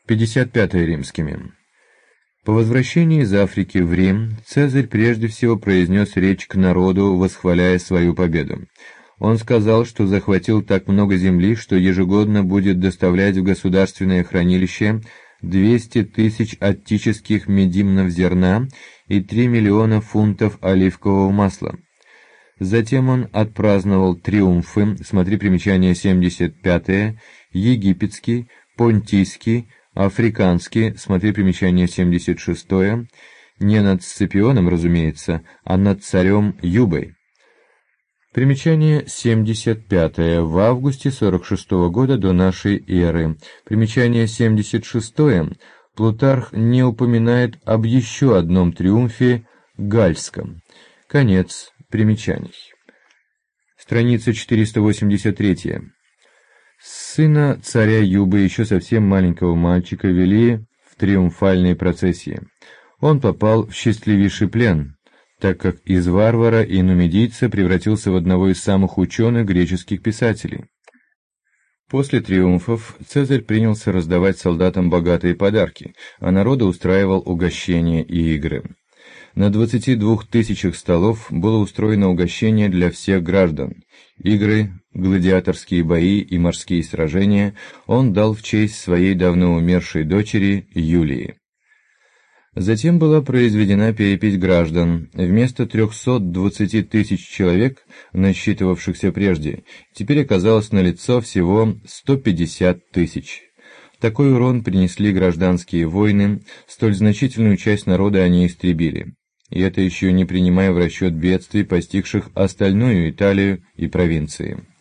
55 римскими. По возвращении из Африки в Рим Цезарь прежде всего произнес речь к народу, восхваляя свою победу. Он сказал, что захватил так много земли, что ежегодно будет доставлять в государственное хранилище 200 тысяч аттических медимнов зерна и 3 миллиона фунтов оливкового масла. Затем он отпраздновал триумфы, смотри примечание 75, египетский, понтийский, африканский, смотри примечание 76, не над Сципионом, разумеется, а над царем Юбой. Примечание 75 в августе 46 года до нашей эры. Примечание 76 Плутарх не упоминает об еще одном триумфе гальском. Конец примечаний. Страница 483. Сына царя Юбы, еще совсем маленького мальчика, вели в триумфальные процессии. Он попал в счастливейший плен, так как из варвара и нумидийца превратился в одного из самых ученых греческих писателей. После триумфов Цезарь принялся раздавать солдатам богатые подарки, а народу устраивал угощения и игры. На 22 тысячах столов было устроено угощение для всех граждан. Игры, гладиаторские бои и морские сражения он дал в честь своей давно умершей дочери Юлии. Затем была произведена перепись граждан. Вместо 320 тысяч человек, насчитывавшихся прежде, теперь оказалось налицо всего 150 тысяч. Такой урон принесли гражданские войны, столь значительную часть народа они истребили. И это еще не принимая в расчет бедствий, постигших остальную Италию и провинции.